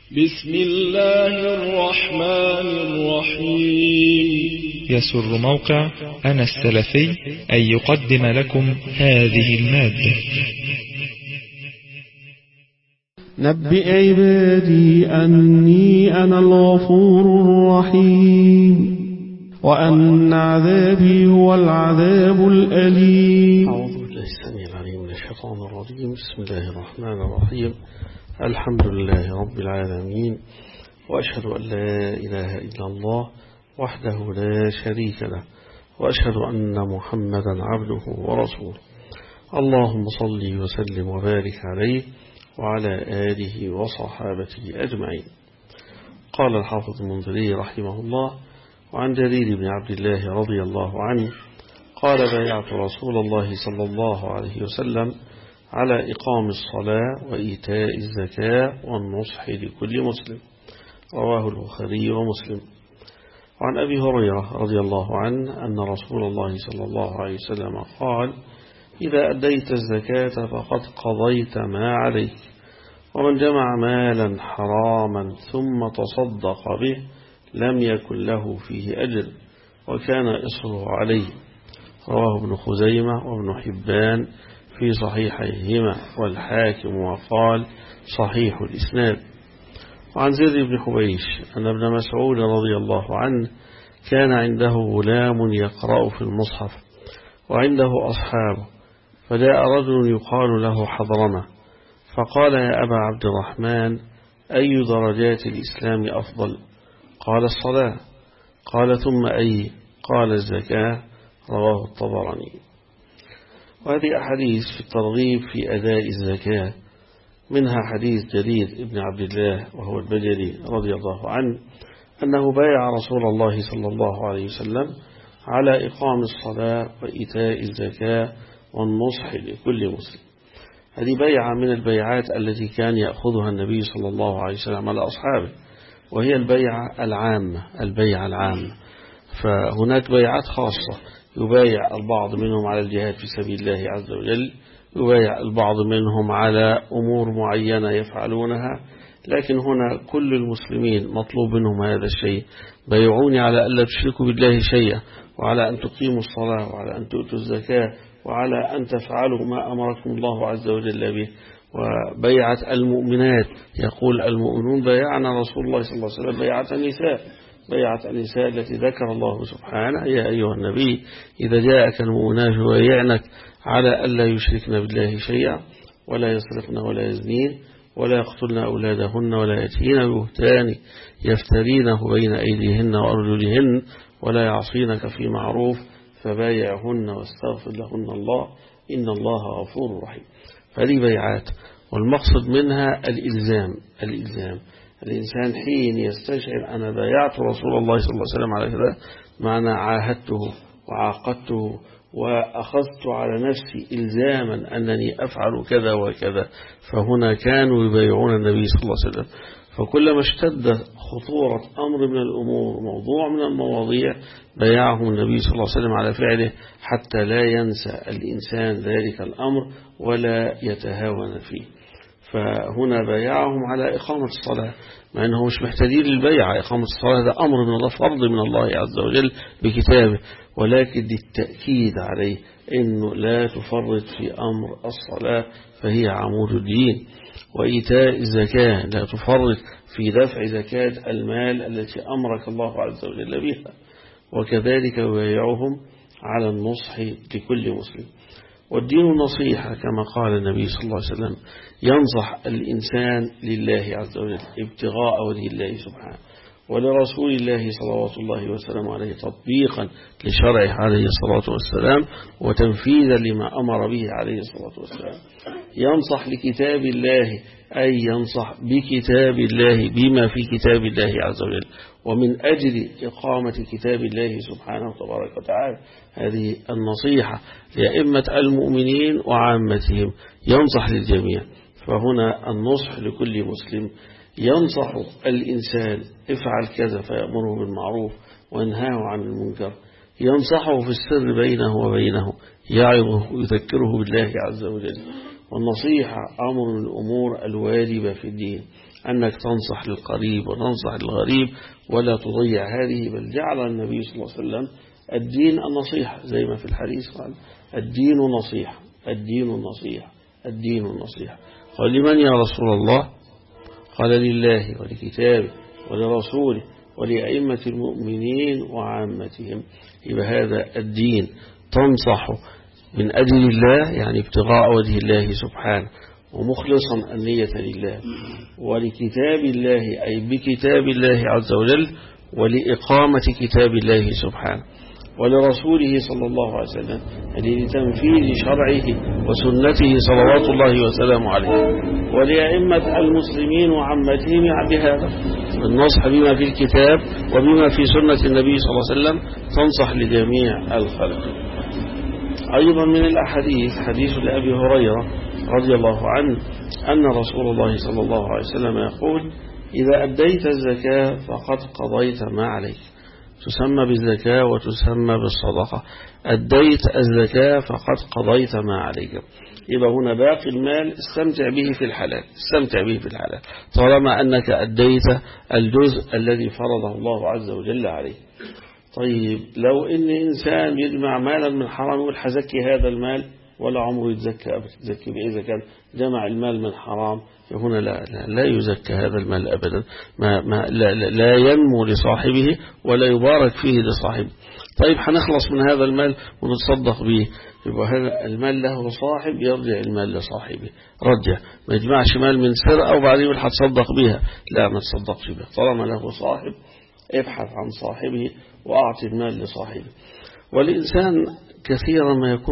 بسم الله الرحمن الرحيم. يسر موقع أنا السلفي أن يقدم لكم هذه المادة. نبئ عبادي أني أنا الغفور الرحيم وأن عذابي هو العذاب الأليم. أعوذ بالله السميع العليم من الشيطان الرجيم. بسم الله الرحمن الرحيم. الحمد لله رب العالمين، وأشهد أن لا إله إلا الله وحده لا شريك له، وأشهد أن محمدا عبده ورسوله. اللهم صل وسلم وبارك عليه وعلى آله وصحابته أجمعين. قال الحافظ المنذري رحمه الله: وعن جرير بن عبد الله رضي الله عنه قال: بايعت رسول الله صلى الله عليه وسلم على إقام الصلاة وإيتاء الزكاة والنصح لكل مسلم. رواه البخاري ومسلم. وعن أبي هريرة رضي الله عنه أن رسول الله صلى الله عليه وسلم قال: إذا أديت الزكاة فقد قضيت ما عليك، ومن جمع مالا حراما ثم تصدق به لم يكن له فيه أجر وكان إصره عليه. رواه ابن خزيمة وابن حبان في صحيحيهما والحاكم وقال صحيح الإسناد. وعن زيد بن حبيش أن ابن مسعود رضي الله عنه كان عنده غلام يقرأ في المصحف وعنده أصحابه، فجاء رجل يقال له حضرمة فقال: يا أبا عبد الرحمن، أي درجات الإسلام أفضل؟ قال: الصلاة. قال: ثم أي؟ قال: الزكاة. رواه الطبراني. وهذه أحاديث في الترغيب في أداء الزكاة، منها حديث جرير بن عبد الله وهو البجلي رضي الله عنه أنه بايع رسول الله صلى الله عليه وسلم على إقام الصلاة وإيتاء الزكاة والنصح لكل مسلم. هذه بيعة من البيعات التي كان يأخذها النبي صلى الله عليه وسلم على أصحابه، وهي البيعة العامة. فهناك بيعات خاصة يبايع البعض منهم على الجهاد في سبيل الله عز وجل، يبايع البعض منهم على أمور معينة يفعلونها، لكن هنا كل المسلمين مطلوب منهم هذا الشيء: بيعوني على ألا تشركوا بالله شيئا، وعلى أن تقيموا الصلاة، وعلى أن تؤتوا الزكاة، وعلى أن تفعلوا ما أمركم الله عز وجل به. وبيعة المؤمنات، يقول المؤمنون بايعنا رسول الله صلى الله عليه وسلم بيعة النساء التي ذكر الله سبحانه: يا أيها النبي إذا جاءك المؤمنات يبايعنك على ألا يشركن بالله شيئا ولا يسرقن ولا يزنين ولا يقتلن أولادهن ولا يأتين ببهتان يفترينه بين أيديهن وأرجلهن ولا يعصينك في معروف فبايعهن واستغفر لهن الله إن الله غفور رحيم. هذه بيعات، والمقصد منها الإلزام. الإنسان حين يستشعر أنا بايعت رسول الله صلى الله عليه وسلم على كذا، معنى عاهدته وعاقدته وأخذت على نفسي إلزاما أنني أفعل كذا وكذا، فهنا كانوا يبايعون النبي صلى الله عليه وسلم. فكلما اشتد خطورة أمر من الأمور، موضوع من المواضيع، بايعهم النبي صلى الله عليه وسلم على فعله حتى لا ينسى الإنسان ذلك الأمر ولا يتهاون فيه. فهنا بايعهم على إقامة الصلاة، مع أنه مش محتاجين للبيعة. إقامة الصلاة هذا أمر من الله، فرض من الله عز وجل بكتابه، ولكن للتأكيد عليه أنه لا تفرط في أمر الصلاة فهي عمود الدين. وإيتاء الزكاة، لا تفرط في دفع زكاة المال التي أمرك الله عز وجل بها. وكذلك يبايعهم على النصح لكل مسلم. والدين النصيحة كما قال النبي صلى الله عليه وسلم: ينصح الإنسان لله عز وجل ابتغاء وجه الله سبحانه، ولرسول الله صلوات الله وسلامه عليه تطبيقا لشرعه عليه الصلاة والسلام وتنفيذا لما أمر به عليه الصلاة والسلام. ينصح لكتاب الله، أي ينصح بكتاب الله بما في كتاب الله عز وجل، ومن أجل إقامة كتاب الله سبحانه وتبارك وتعالى. هذه النصيحة لأئمة المؤمنين وعامتهم، ينصح للجميع. فهنا النصح لكل مسلم، ينصح الإنسان: افعل كذا فيأمره بالمعروف وينهاه عن المنكر. ينصحه في السر بينه وبينه، يعظه ويذكره بالله عز وجل. والنصيحة أمر من الأمور الواجبة في الدين، أنك تنصح للقريب وتنصح للغريب ولا تضيع هذه، بل جعل النبي صلى الله عليه وسلم الدين النصيحة زي ما في الحديث قال الدين نصيحة الدين النصيحة الدين النصيحة. قال لمن يا رسول الله؟ قال لله ولكتابه ولرسوله ولأئمة المؤمنين وعامتهم. يبقى هذا الدين تنصح من أجل الله، يعني ابتغاء وجه الله سبحانه ومخلصا النية لله، ولكتاب الله أي بكتاب الله عز وجل ولإقامة كتاب الله سبحانه، ولرسوله صلى الله عليه وسلم يعني لتنفيذ شرعه وسنته صلوات الله وسلامه عليه، ولأئمة المسلمين وعامتهم بهذا النصح بما في الكتاب وبما في سنة النبي صلى الله عليه وسلم، تنصح لجميع الخلق. أيضا من الأحاديث حديث لأبي هريرة رضي الله عنه أن رسول الله صلى الله عليه وسلم يقول: إذا أديت الزكاة فقد قضيت ما عليك. تسمى بالزكاة وتسمى بالصدقة. أديت الزكاة فقد قضيت ما عليك. يبقى هنا باقي المال استمتع به في الحلال، استمتع به في الحلال طالما أنك أديت الجزء الذي فرضه الله عز وجل عليه. طيب لو إن إنسان يجمع مالا من حرام يقول حزكي هذا المال، ولا عمره يتزكى أبدا. يتزكي بإذا كان جمع المال من حرام، هنا لا يزكى هذا المال أبدا، لا ينمو لصاحبه ولا يبارك فيه لصاحبه. طيب هنخلص من هذا المال ونتصدق به، يبقى هذا المال له صاحب، يرجع المال لصاحبه. رجع، ما يجمعش مال من سرقة وبعدين يقول هتصدق بها، لا ما تصدقش بها طالما له صاحب. ابحث عن صاحبه وأعطي المال لصاحبه. والإنسان كثيرا ما يكون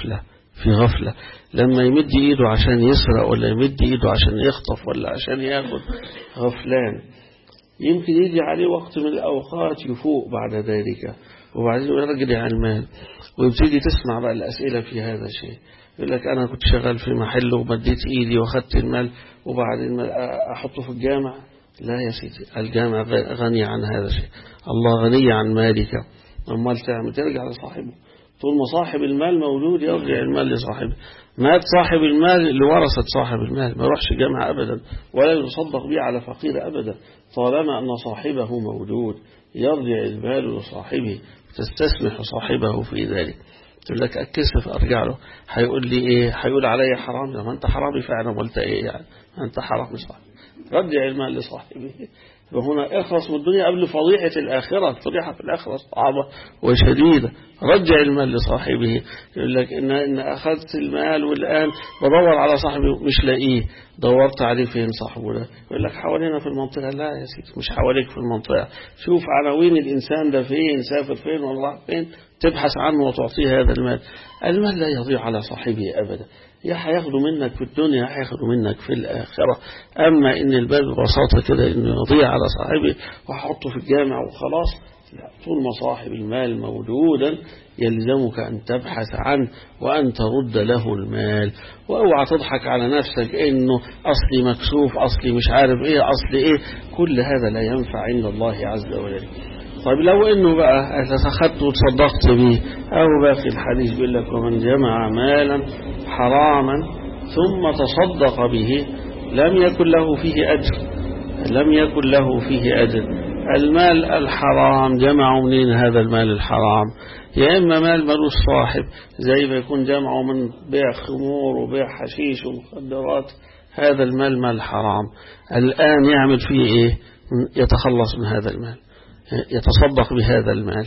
في غفلة لما يمد إيده عشان يسرق ولا يمد إيده عشان يخطف ولا عشان يأخذ، غفلان. يمكن يجي عليه وقت من الأوقات يفوق بعد ذلك، وبعدين يرجع عن المال ويبتدي تسمع بقى الأسئلة في هذا الشيء. يقول لك أنا كنت شغال في محل ومديت إيدي وأخذت المال وبعدين أحطه في الجامع. لا يا سيدي، الجامع غني عن هذا الشيء، الله غني عن مالك. أمال تعمل ترجع لصاحبه. طول ما صاحب المال موجود يرجع المال لصاحبه. مات صاحب المال لورثة صاحب المال، ما يروحش جامع أبدا ولا يتصدق به على فقير أبدا. طالما أن صاحبه موجود يرجع المال لصاحبه، تستسمح صاحبه في ذلك. تقول لك أكسف أرجع له، هيقول لي إيه؟ هيقول علي حرام. لما أنت حرامي فعلا قلت إيه يعني؟ أنت حرامي صاحب. رجع المال لصاحبه. وهنا اخلص من الدنيا قبل فضيحة الآخرة. فضيحة في الآخرة صعبة وشديدة. رجع المال لصاحبه. يقول لك إن أخذت المال والآن بدور على صاحبه مش لاقيه. دورت عليه فين صاحبه ده؟ يقول لك حوالينا في المنطقة. لا يا سيدي، مش حواليك في المنطقة. شوف عناوين الإنسان ده فين، سافر فين والله فين، تبحث عنه وتعطيه هذا المال. المال لا يضيع على صاحبه أبدا. يا هياخده منك في الدنيا هياخده منك في الآخرة. أما إن الباب ببساطة كده إنه يضيع على صاحبه وحطه في الجامع وخلاص، لا. طول ما صاحب المال موجودا يلزمك أن تبحث عنه وأن ترد له المال. واوعى تضحك على نفسك إنه أصلي مكسوف، أصلي مش عارف إيه، أصلي إيه. كل هذا لا ينفع عند الله عز وجل. طيب لو إنه بقى أخذت وتصدقت به، أو باقي الحديث بيقول لك: ومن جمع مالا حراما ثم تصدق به لم يكن له فيه أجر. لم يكن له فيه أجر. المال الحرام جمعوا منين هذا المال الحرام؟ يا إما مال ملوش صاحب، زي ما يكون جمعوا من بيع خمور وبيع حشيش ومخدرات. هذا المال مال حرام. الآن يعمل فيه إيه؟ يتخلص من هذا المال، يتصدق بهذا المال.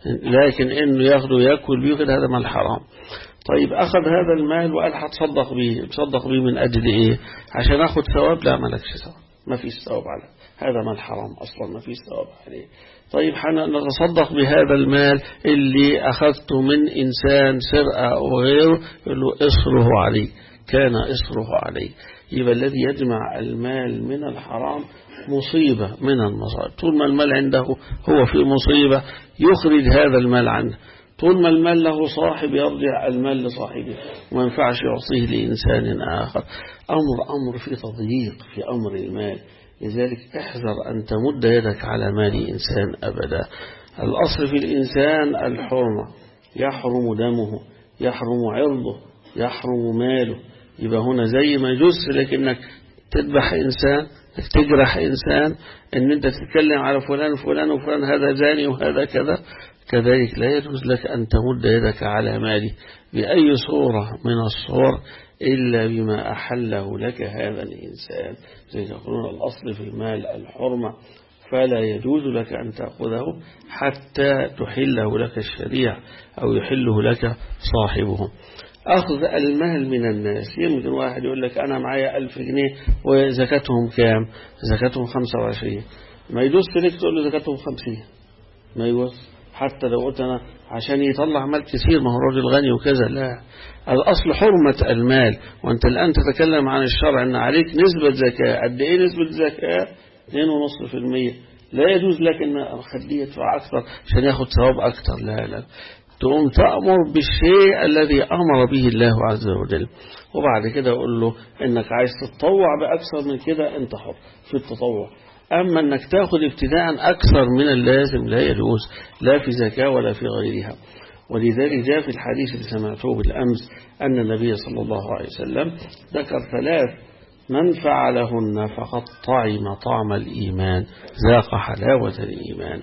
لكن إنه ياخده يأكل بيه هذا مال حرام. طيب أخذ هذا المال وقال هتصدق به. تصدق به من أجل إيه؟ عشان أخذ ثواب؟ لا، مالكش ثواب، ما فيش ثواب عليه. هذا مال حرام أصلا، ما فيش ثواب عليه. طيب نتصدق بهذا المال اللي أخذته من إنسان سرقة أو غيره، يقول له إصره عليه، كان إصره عليه. يبقى الذي يجمع المال من الحرام مصيبة من المصائب. طول ما المال عنده هو في مصيبة يخرج هذا المال عنه. طول ما المال له صاحب يرجع المال لصاحبه، وما ينفعش يعطيه لإنسان آخر. أمر في تضييق في أمر المال. لذلك احذر أن تمد يدك على مال إنسان أبدا. الأصل في الإنسان الحرمة، يحرم دمه، يحرم عرضه، يحرم ماله. يبقى هنا زي ما يجوز لك انك تذبح إنسان، انك تجرح إنسان، ان انت تتكلم على فلان وفلان وفلان هذا زاني وهذا كذا، كذلك لا يجوز لك أن تمد يدك على ماله بأي صورة من الصور إلا بما أحله لك هذا الإنسان. زي يقولون الأصل في المال الحرمة، فلا يجوز لك أن تأخذه حتى تحله لك الشريعة أو يحله لك صاحبه. أخذ المال من الناس، يمكن واحد يقول لك أنا معايا 1000 جنيه وزكاتهم كام؟ زكاتهم 25. ما يجوز لك تقول له زكاتهم 50، ما يجوز. حتى لو قلت أنا عشان يطلع مال كثير، ما هو راجل غني وكذا، لا، الأصل حرمة المال. وأنت الآن تتكلم عن الشرع أن عليك نسبة زكاة. قد إيه نسبة زكاة؟ 2.5%. لا يجوز لك أن أخليه يدفع أكثر عشان ياخد ثواب أكثر، لا لا، تقوم تأمر بالشيء الذي أمر به الله عز وجل، وبعد كده أقول له إنك عايز تتطوع بأكثر من كده أنت حر في التطوع. أما أنك تأخذ ابتداء أكثر من اللازم لا يجوز، لا في زكاة ولا في غيرها. ولذلك جاء في الحديث اللي سمعته بالأمس أن النبي صلى الله عليه وسلم ذكر 3 من فعلهن فقد طعم طعم الإيمان، ذاق حلاوة الإيمان: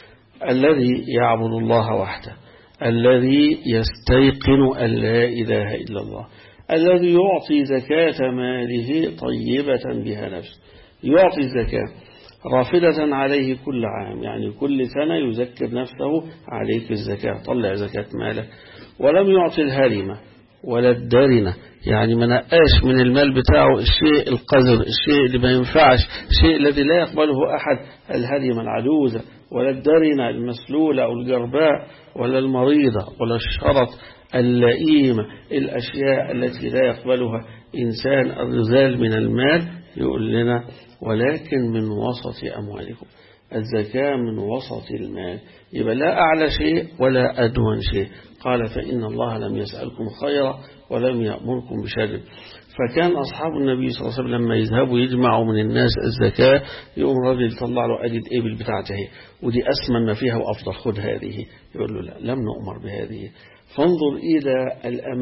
الذي يعبد الله وحده، الذي يستيقن أن لا إله إلا الله، الذي يعطي زكاة ماله طيبة بها نفسه، يعطي الزكاة رافدة عليه كل عام، يعني كل سنة يذكر نفسه عليك الزكاة، طلع زكاة مالك، ولم يعطي الهرمة ولا الدارنة، يعني ما نقاش من المال بتاعه الشيء القذر، الشيء اللي ما ينفعش، الشيء الذي لا يقبله أحد، الهرمة العجوزة ولا الدارنة المسلولة أو الجرباء ولا المريضة ولا الشرط اللئيمة، الأشياء التي لا يقبلها إنسان الرذال من المال. يقول لنا ولكن من وسط أموالكم، الزكاة من وسط المال، يبقى لا أعلى شيء ولا أدون شيء. قال فإن الله لم يسألكم خيرا ولم يأمركم بشر. فكان أصحاب النبي صلى الله عليه وسلم لما يذهبوا يجمعوا من الناس الزكاة، يقوم الرجل يطلع له أجد إبل بتاعته ودي أسمن ما فيها وأفضل، خذ هذه. يقول له لا، لم نؤمر بهذه. فانظر إلى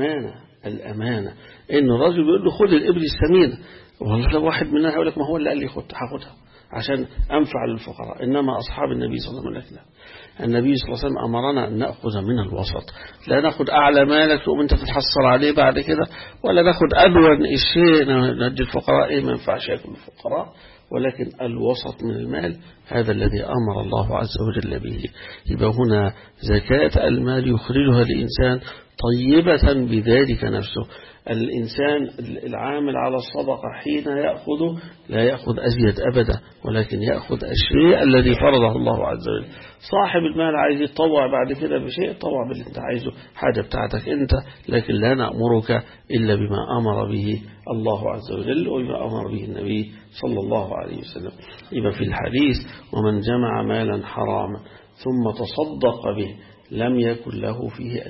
الأمانة إن الرجل يقول له خذ الإبل السمينة، والله لو واحد مننا يقول لك ما هو اللي قال لي هاخدها عشان أنفع للفقراء. إنما أصحاب النبي صلى الله عليه وسلم لا، النبي صلى الله عليه وسلم أمرنا أن نأخذ من الوسط، لا نأخذ أعلى مالك تقوم أنت تتحصر عليه بعد كده، ولا نأخذ أدون الشيء ندي الفقراء ما ينفعش يأكل الفقراء، ولكن الوسط من المال هذا الذي أمر الله عز وجل به. يبقى هنا زكاة المال يخرجها الإنسان طيبة بذلك نفسه. الإنسان العامل على الصدقة حين يأخذ لا يأخذ أزيد أبدا، ولكن يأخذ الشيء الذي فرضه الله عز وجل. صاحب المال عايز يتطوع بعد كده بشيء، طوع باللي انت عايزه، حاجة بتاعتك انت، لكن لا نأمرك إلا بما أمر به الله عز وجل وبما أمر به النبي صلى الله عليه وسلم. يبقى في الحديث ومن جمع مالا حراما ثم تصدق به لم يكن له فيه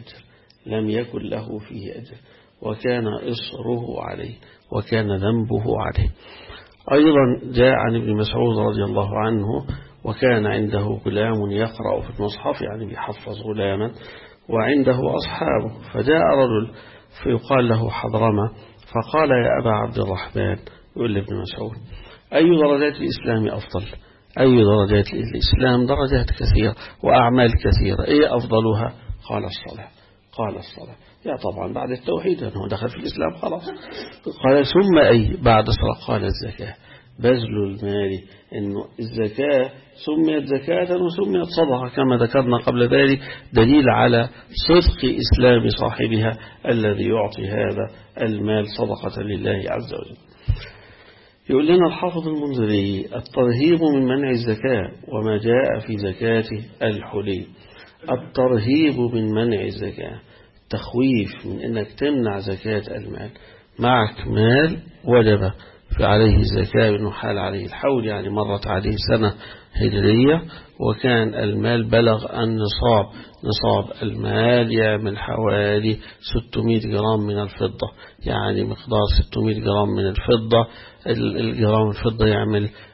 أجر وكان إصره عليه وكان ذنبه عليه. أيضا جاء عن ابن مسعود رضي الله عنه وكان عنده غلام يقرأ في المصحف، يعني بيحفظ غلاما، وعنده أصحابه، فجاء رجل فيقال له حضرمة فقال يا أبا عبد الرحمن، يقول لابن مسعود أي درجات الإسلام أفضل؟ أي درجات الإسلام؟ درجات كثيرة وأعمال كثيرة، إيه أفضلها؟ قال الصلاة. يا طبعا بعد التوحيد أنه دخل في الإسلام خلاص. قال ثم أي؟ بعد الصلاة. قال الزكاة، بذل المال. إنه الزكاة سميت زكاة وسميت صدقة كما ذكرنا قبل ذلك، دليل على صدق إسلام صاحبها الذي يعطي هذا المال صدقة لله عز وجل. يقول لنا الحافظ المنذري الترهيب من منع الزكاة وما جاء في زكاة الحلي. الترهيب من منع الزكاة، تخويف من أنك تمنع زكاة المال. معك مال وجب في عليه الزكاة بأنه حال عليه الحول، يعني مرت عليه سنة هجرية وكان المال بلغ النصاب. نصاب المال يعمل حوالي 600 جرام من الفضة، يعني مقدار 600 جرام من الفضة. الجرام الفضة يعمل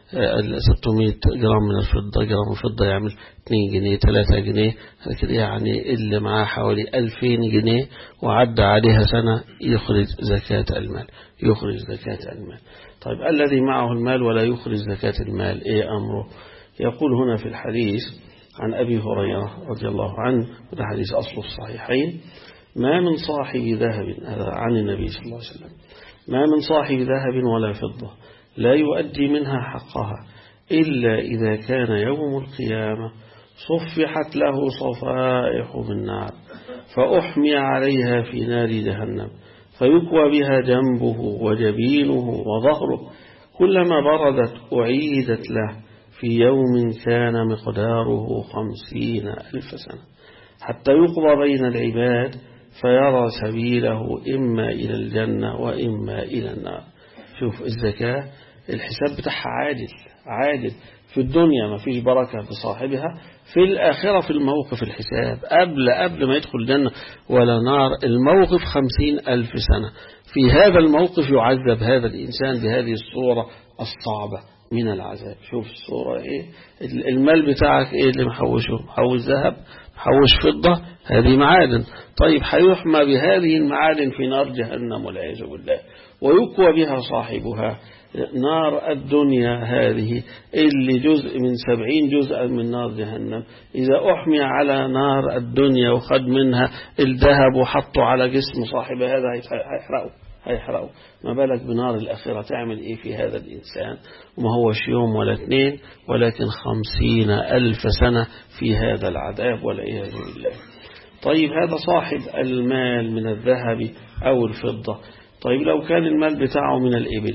600 جرام من الفضة، جرام الفضة يعمل 2 جنيه 3 جنيه يعني اللي معاه حوالي 2000 جنيه وعدى عليها سنة يخرج زكاة المال، يخرج زكاة المال. طيب الذي معه المال ولا يخرج زكاة المال إيه أمره؟ يقول هنا في الحديث عن أبي هريرة رضي الله عنه، وده حديث أصله الصحيحين: ما من صاحب ذهب، عن النبي صلى الله عليه وسلم، ما من صاحب ذهب ولا فضة لا يؤدي منها حقها إلا إذا كان يوم القيامة صفحت له صفائح من نار فأحمي عليها في نار جهنم فيكوى بها جنبه وجبينه وظهره، كلما بردت أعيدت له في يوم كان مقداره 50,000 سنة حتى يقضى بين العباد فيرى سبيله إما إلى الجنة وإما إلى النار. شوف الزكاة الحساب بتاعها عادل في الدنيا ما فيش بركة بصاحبها، في الآخرة في الموقف الحساب قبل ما يدخل الجنة ولا نار، الموقف 50,000 سنة. في هذا الموقف يعذب هذا الإنسان بهذه الصورة الصعبة من العذاب. شوف الصورة إيه، المال بتاعك إيه اللي محوشه؟ محوش ذهب، محوش فضة، هذه معادن. طيب هيحمى بهذه المعادن في نار جهنم والعياذ بالله، ويكوى بها صاحبها نار الدنيا هذه اللي جزء من 70 جزءا من نار جهنم. إذا أحمي على نار الدنيا وخد منها الذهب وحطه على جسم صاحب هذا هيحرقه، ما بالك بنار الآخرة تعمل إيه في هذا الإنسان؟ وما هوش يوم ولا 2 ولكن 50,000 سنة في هذا العذاب والعياذ بالله. طيب هذا صاحب المال من الذهب أو الفضة. طيب لو كان المال بتاعه من الإبل،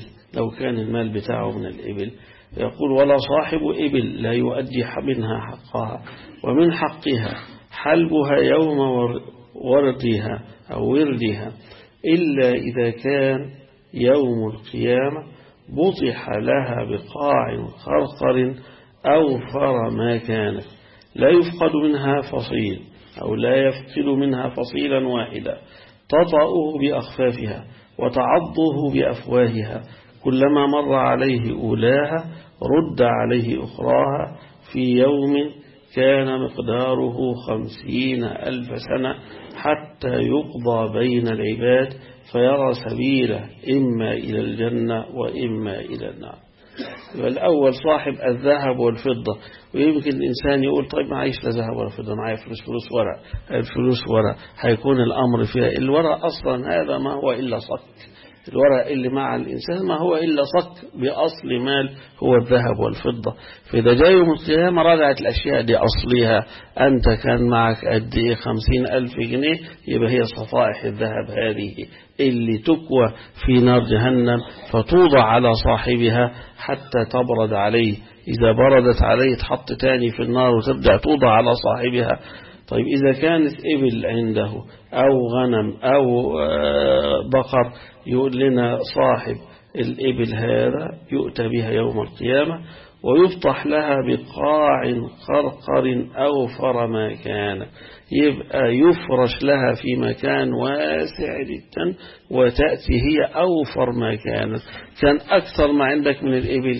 يقول: ولا صاحب إبل لا يؤدي منها حقها، ومن حقها حلبها يوم وردها أو وردها إلا إذا كان يوم القيامة بطح لها بقاع خرقر أوفر ما كانت، لا يفقد منها فصيل أو لا يفقد منها فصيلا واحدا، تطأه بأخفافها وتعضه بأفواهها، كلما مر عليه أولاها رد عليه أخراها في يوم كان مقداره 50,000 سنة حتى يقضى بين العباد فيرى سبيله إما إلى الجنة وإما إلى النار. الأول صاحب الذهب والفضة. ويمكن الإنسان يقول: طيب معيش لا ذهب ولا فضة، معي فلوس ورق. الفلوس ورق هيكون الأمر فيها. الورق أصلا هذا ما هو إلا صك، الورق اللي مع الإنسان ما هو إلا صك بأصل مال هو الذهب والفضة. فإذا جاء يوم القيامة رجعت الأشياء دي أصلها، أنت كان معك قد إيه 50,000 جنيه، يبقى هي صفائح الذهب هذه اللي تكوى في نار جهنم فتوضع على صاحبها حتى تبرد عليه. إذا بردت عليه تحط تاني في النار وتبدأ توضع على صاحبها. طيب إذا كانت إبل عنده أو غنم أو بقر، يقول لنا صاحب الإبل هذا يؤتى بها يوم القيامة ويفتح لها بقاع قرقر أوفر ما كان، يبقى يفرش لها في مكان واسع جدا وتأتي هي أوفر ما كانت. كان أكثر ما عندك من الإبل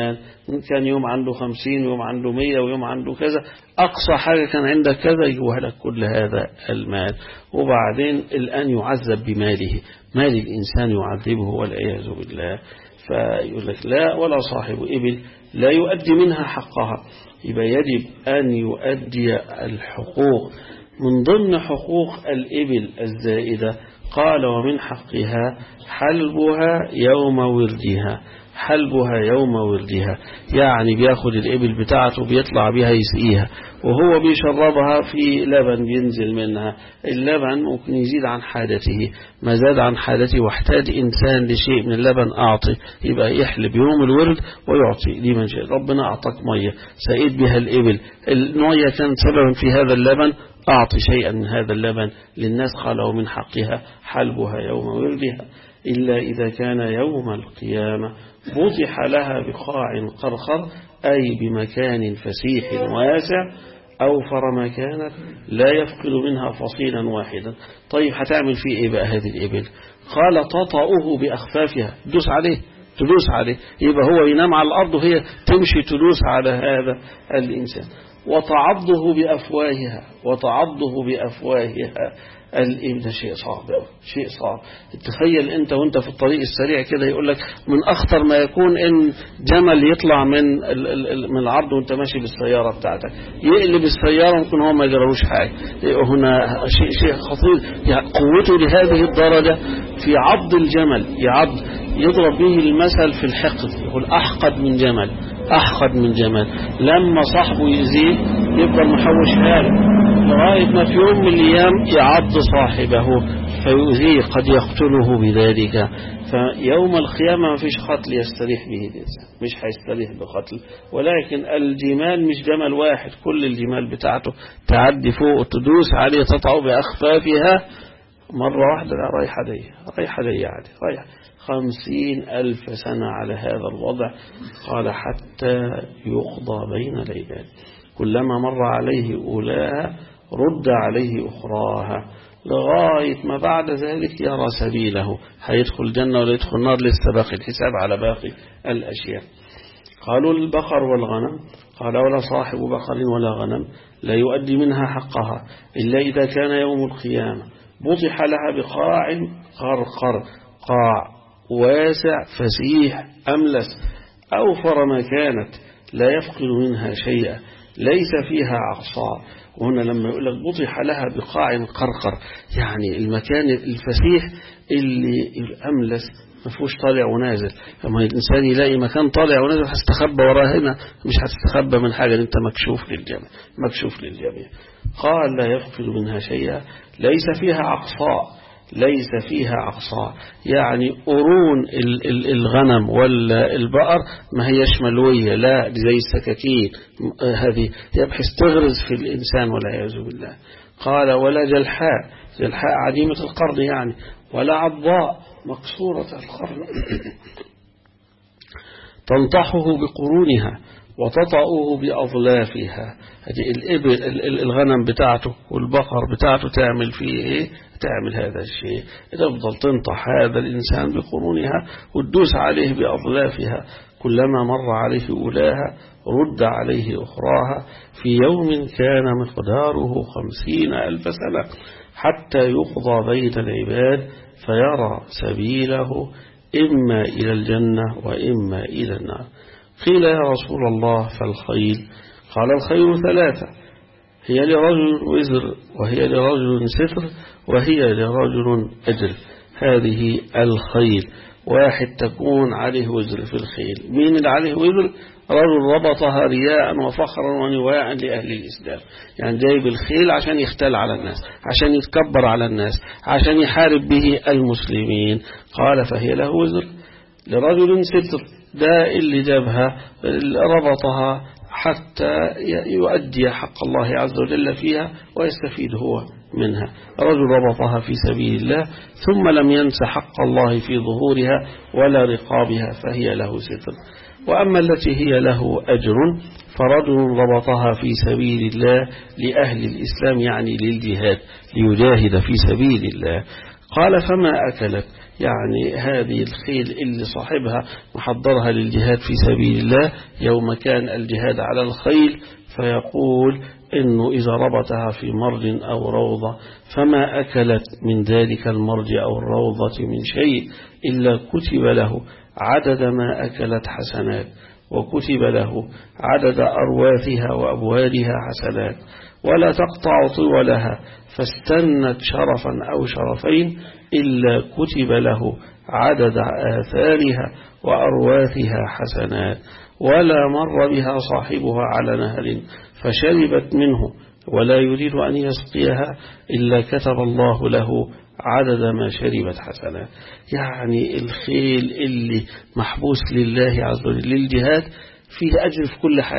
كان يوم عنده 50 يوم عنده 100 ويوم عنده كذا، أقصى حاجة كان عندك كذا، يجوه لك كل هذا المال. وبعدين الآن يعذب بماله، مال الإنسان يعذبه والعياذ بالله. فيقول لك: لا، ولا صاحب إبل لا يؤدي منها حقها. يبقى يجب أن يؤدي الحقوق. من ضمن حقوق الإبل الزائدة قال: ومن حقها حلبها يوم وردها. حلبها يوم وردها يعني بياخد الإبل بتاعته بيطلع بيها يسقيها، وهو بيشربها في لبن بينزل منها. اللبن ممكن يزيد عن حاجته، ما زاد عن حاجته واحتاج إنسان لشيء من اللبن أعطي، يبقى يحلب يوم الورد ويعطي لمن شاء. ربنا أعطاك مية سقيت بها الإبل، المية كانت سببا في هذا اللبن، أعطي شيئا من هذا اللبن للناس. قال: ومن حقها حلبها يوم وردها إلا إذا كان يوم القيامة بطح لها بقاع قرقر، أي بمكان فسيح واسع أوفر ما كانت لا يفقد منها فصيلا واحدا. طيب هتعمل فيه إيه بقى هذه الإبل؟ قال: تطأه بأخفافها، دوس عليه تدوس عليه، يبقى هو ينام على الأرض وهي تمشي تدوس على هذا الإنسان. وتعضه بأفواهها الإبن شيء صعب، شيء صعب. تخيل أنت وأنت في الطريق السريع كده يقول لك من أخطر ما يكون إن جمل يطلع من العرض وأنت ماشي بالسيارة بتاعتك، يقلب السيارة ممكن هو ما يجربوش حاجة. هنا شيء خطير، يعني قوته لهذه الدرجة في عض الجمل. يضرب به المثل في الحقد، يقول أحقد من جمل. لما صاحبه يزيد يفضل محوش حاله لغاية ما في يوم من الأيام يعض صاحبه فيؤذيه، قد يقتله بذلك. فيوم القيامة ما فيش قتل يستريح به الإنسان، مش هيستريح بقتل. ولكن الجمال مش جمل واحد، كل الجمال بتاعته تعدي فوق تدوس عليه تطعه بأخفافها مرة واحدة، رايحة دي عادي 50,000 سنة على هذا الوضع. قال حتى يقضى بين العباد، كلما مر عليه أولاها رد عليه أخراها، لغاية ما بعد ذلك يرى سبيله، هيدخل الجنة ولا يدخل النار، لسه باقي الحساب على باقي الأشياء. قالوا البقر والغنم، قال ولا صاحب بقر ولا غنم لا يؤدي منها حقها إلا إذا كان يوم القيامة بطح لها بقاع قرقر، قاع واسع فسيح أملس أوفر ما كانت لا يفقد منها شيئا ليس فيها عقصاء. وهنا لما يقول لك بطح لها بقاع قرقر، يعني المكان الفسيح اللي الأملس ما فيهوش طالع ونازل. لما الإنسان يلاقي مكان طالع ونازل هتستخبى وراه، هنا مش هتستخبى من حاجة، انت مكشوف للجميع. قال لا يفقد منها شيئا ليس فيها عقصاء، يعني قرون الغنم ولا البقر ما هيش ملوية، لا دي زي السكاكين هذه يبحث تغرز في الإنسان والعياذ بالله. قال ولا جلحاء عديمة القرن يعني، ولا عضاء مكسورة القرن تنطحه بقرونها وتطأه بأظلافها. هذه الغنم بتاعته والبقر بتاعته تعمل فيه ايه؟ تعمل هذا الشيء، تفضل تنطح هذا الإنسان بقرونها وتدوس عليه بأظلافها. كلما مر عليه أولاها رد عليه أخراها في يوم كان مقداره 50,000 سنة حتى يقضى بين العباد فيرى سبيله إما إلى الجنة وإما إلى النار. قيل يا رسول الله فالخيل؟ قال الخيل 3، هي لرجل وزر، وهي لرجل ستر، وهي لرجل أجر. هذه الخيل، واحد تكون عليه وزر في الخيل. مين اللي عليه وزر؟ رجل ربطها رياء وفخرا ونواء لأهل الإسلام، يعني جايب الخيل عشان يختل على الناس، عشان يتكبر على الناس، عشان يحارب به المسلمين. قال فهي له وزر. لرجل ستر، ده اللي جابها ربطها حتى يؤدي حق الله عز وجل فيها ويستفيد هو منها. رجل ربطها في سبيل الله ثم لم ينس حق الله في ظهورها ولا رقابها فهي له ستر. وأما التي هي له أجر فرجل ربطها في سبيل الله لأهل الإسلام، يعني للجهاد، ليجاهد في سبيل الله. قال فما أكلت؟ يعني هذه الخيل اللي صاحبها محضرها للجهاد في سبيل الله يوم كان الجهاد على الخيل، فيقول إنه إذا ربطها في مرج أو روضة فما أكلت من ذلك المرج أو الروضة من شيء إلا كتب له عدد ما أكلت حسنات، وكتب له عدد أرواثها وأبوالها حسنات، ولا تقطع طولها فاستنت شرفا أو شرفين إلا كتب له عدد آثارها وأرواثها حسنات، ولا مر بها صاحبها على نهر فشربت منه ولا يريد أن يسقيها إلا كتب الله له عدد ما شربت حسنات. يعني الخيل اللي محبوس لله عز وجل للجهاد فيه أجر في كل حاجة،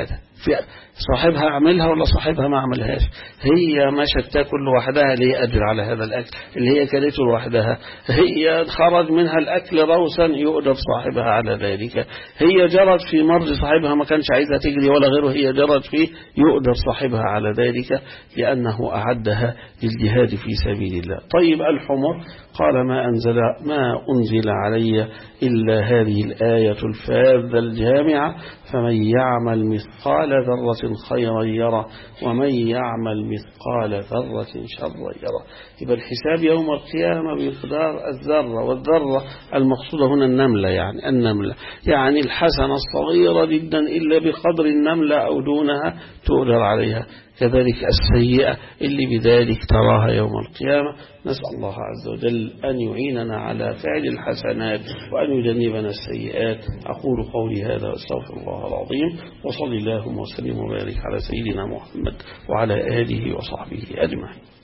في صاحبها عملها ولا صاحبها ما عملهاش، هي مشت تاكل لوحدها اللي هي أجر على هذا الأكل، اللي هي كلته لوحدها، هي خرج منها الأكل روسا يؤدر صاحبها على ذلك، هي جرت في مرض صاحبها ما كانش عايزة تجري ولا غيره، هي جرت فيه يؤدر صاحبها على ذلك لأنه أعدها للجهاد في سبيل الله. طيب الحمر قال ما أنزل علي إلا هذه الآية الفاذة الجامعة فمن يعمل مثقال ذرة خيرا يره ومن يعمل مثقال ذرة شرا يره. يبقى الحساب يوم القيامة بمقدار الذرة، والذرة المقصودة هنا النملة، يعني النملة يعني الحسنة الصغيرة جدا إلا بقدر النملة أو دونها تؤجر عليها، كذلك السيئة اللي بذلك تراها يوم القيامة. نسأل الله عز وجل أن يعيننا على فعل الحسنات وأن يجنبنا السيئات. أقول قولي هذا واستغفر الله العظيم، وصلي اللهم وسلم وبارك على سيدنا محمد وعلى آله وصحبه أجمعين.